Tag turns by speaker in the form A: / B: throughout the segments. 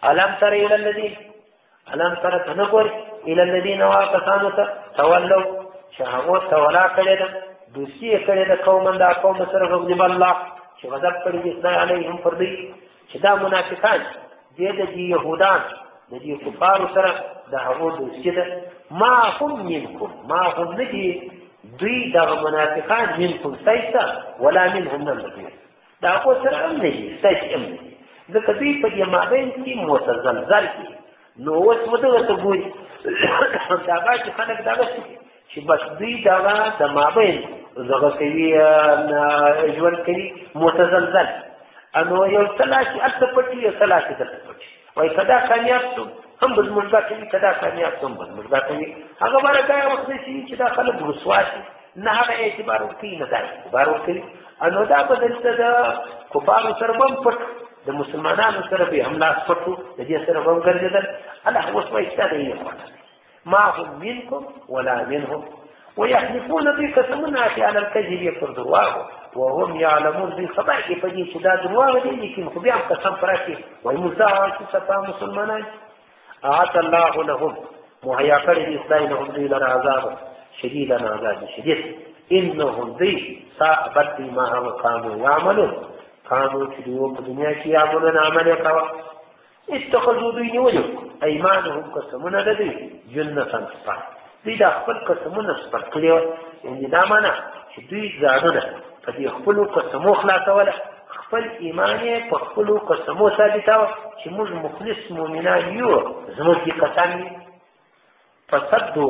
A: الم تر الى الذين الم تر تنقر الى الذين واقصانو تولوا شهوه تولا کړي ده دوسیه کړي ده قوم دا قوم سره غضب الله چې غضب کړي دي علیهم پر دې چې دا منافقان دي د يهودان د دې کفارو سره د هغو دوسیه ده ما هم منكم ما هم ندي دوی دا منافقان منكم سیسا ولا منهم نمدي دا هغو سره هم ندي سیس هم ندي ځکه دوی په دې مابین کې متزلزل دي نو اوس مدغه ته ګوري دا باید خلک دغه شي چې بس دوی دغه د مابین دغه کوي ژوند کوي متزلزل انو یو تلاشي اته پټي یو تلاشي ته پټي وای کدا کامیاب شو هم به موږ کوي کدا کامیاب شو به موږ کوي هغه باندې وخت شي چې دا خلک رسواشي نه هغه اعتبار کوي نه دا اعتبار کوي انو دا بدلته د کفارو سره بم پټ د مسلمانانو سره به حمله پټو د دې سره بم ګرځیدل الله اوس وایي ستاسو ما هم منكم ولا منهم ويحلفون بقسمنا على الكذب يفرض الله وهم يعلمون بالخبر فدي شداد الله دي لكن خو بیا قسم پرکې وای مزاع چې صفا مسلمانان اعط الله لهم مهیا کړی دي خدای لهم دي لر عذاب شديد عذاب شديد انهم ذي صعبت ما هم كانوا يعملون كانوا چې په دنیا کې عملونه عمل کاوه اتخذوا دوی نیولو ایمانهم قسمونه لدي جنة صفا دوی دا خپل قسمونه صفر کړي یعنې دا معنا چې دوی ځانونه په دې خپلو قسمو خلاصوله خپل ایمان یې په خپلو قسمو ثابتاوه چې موږ مخلص مؤمنان یو زموږ دې قسم وي فصدو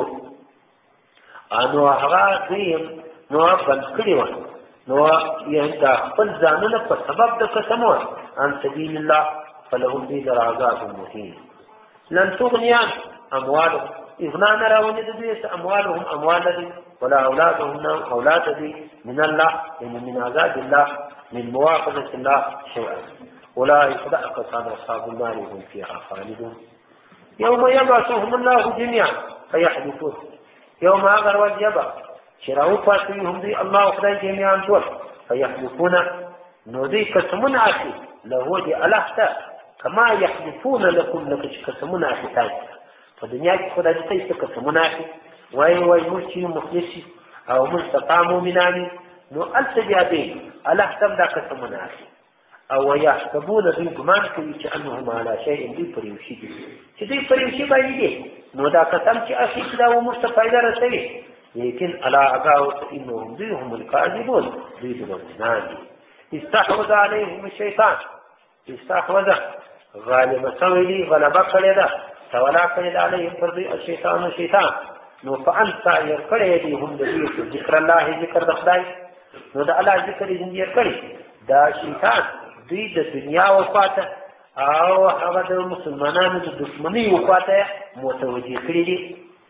A: نو هغه دوی نو بند کړي وه نو یعنې دا خپل ځانونه په سبب د قسمو عن سبیل الله فلهم دي در عذاب مهین لن تغني اموالهم اغنا نراوني دوی اموالهم اموال دي ولا اولادهم اولاد دي من الله يعني من عذاب الله من مواخذة الله شيئا اولئك اقصان اصحاب النار هم فيها خالدون يوم يبعثهم الله جميعا فيحدثون يوم اغر والجبع شراو فاتيهم دي الله خدای جميعا دول فيحدثون نودي قسمون عاكي له دي الهتا كما يحدثون لكم لك قسمون عاكي په دنیا کې خدای دې ته قسمونه اخلي وای موږ چې مخلص او مستقام مؤمنان نو التجابين الله تم دا قسمونه اخلي او يحسبون دوی ګمان کوي چې انهم على شيء دوی پر یو شي دي چې دوی پر یو شي باندې دي نو دا قسم چې اخلي دا موږ ته فائدہ رسوي لیکن الا اغاو انهم دوی هم الكاذبون دوی دروغجنان دي استحوذ عليهم الشيطان استحوذ غالب سوي غلبه کړی ده تولا کړی علیهم پر دوی الشیطان شیطان نو فانسا یې کړی دي هم د دې ذکر الله ذکر د خدای نو د الله ذکر یې کړی دا شیطان دوی د دنیا وفاته او هغه د مسلمانانو د دشمنی وفاته متوجه کړی دي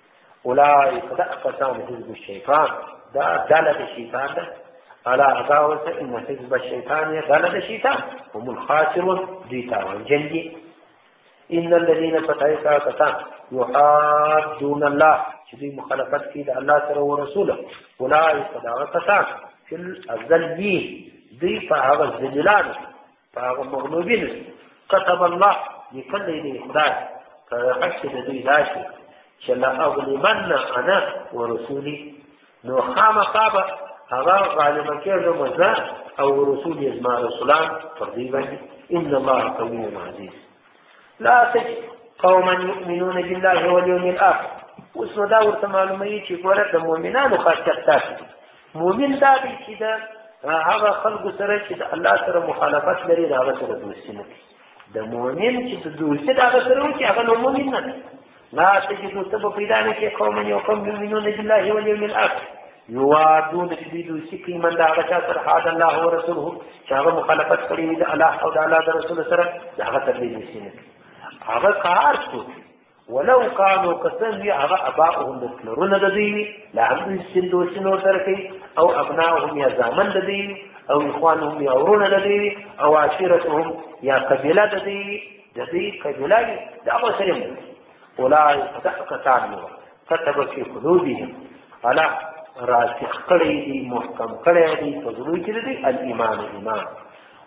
A: اولئک دعفتان حزب الشیطان دا داله الشیطان ده الا اغاوت ان حزب الشیطان داله الشیطان هم الخاسرون دوی تاوان جنگي ان الذين فتحوا كتان يحادون الله شدي مخالفت في الله سره ورسوله اولئك كتان في الذلين ذي فهذا الذلال فهذا مغلوبين كتب الله لكل ذي خدای فحسد ذي داشي شلا اغلبن انا ورسولي نو خامخابه هذا غالبا كيف مزا او رسولي ازما رسولان ترضيبا ان الله قوي عزيز لا تجد قوما يؤمنون بالله واليوم الاخر واسمه دا ورته معلومه چې ګوره د مؤمنانو خاصیت تاسو مؤمن دا دی چې دا هغه خلق سره چې د الله سره مخالفت لري دا هغه سره دوستي نه کوي د مؤمن چې د دوستي دا هغه سره وي چې هغه نو مؤمن نه دی لا تجد سبب پیدا نه کې قوما يؤمنون بالله واليوم الاخر يوادون چې دوستي کوي من دا هغه سره حاد الله ورسوله چې هغه مخالفت کوي د الله او د الله رسول سره دا هغه سره دوستي نه کوي هغه کار شو ولو كانوا كسن هغه اباؤهم لرون د دوی لا هم سندوسینو ترکي او ابناؤهم يا زامن د دوی او اخوانهم يا ورون د دوی او عشيرتهم يا قبيله د دوی قبيله دا وسلم اولئك تحققوا كتب في قلوبهم على راسخ کړي دي محکم کړي دي په زړه کې دي الايمان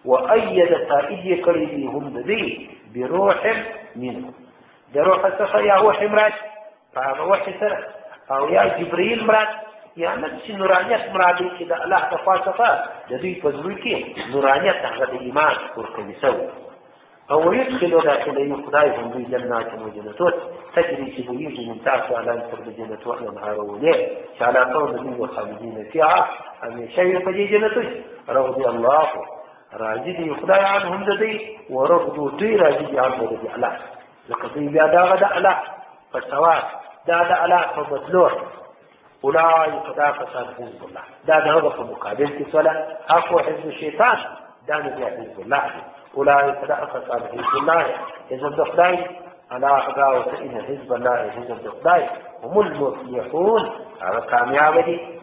A: وأيد تائید کړی دي هم دې بروح منه د روح څخه یا وحی مراد هغه وحی سره او یا جبرئیل مراد یا نفس نورانیت مراد چې د الله د خوا څخه د دوی په زړه کې نورانیت هغه د ایمان ورکوي سوی او يدخل داخله خدای هم دوی جنات و جنتات تجري چې بهیږي من تحتها الانهار د جنت والانهار وليه چې علی قول دوی وخالدین فيها همیشه یې په دې جنتو رضي الله راضي دي خدای عنهم د دې ورغدو دوی راضي دي عنه د الله لکه دوی بیا دغه د الله په ثواب دا د الله په بدلو اولئک دا فساد حزب الله دا دغه په مقابل کې سره حق حزب الشیطان دا نه حزب الله اولئک دا فساد حزب الله حزب خدای الا غدا وان حزب الله حزب خدای هم المفلحون هغه کامیاب دي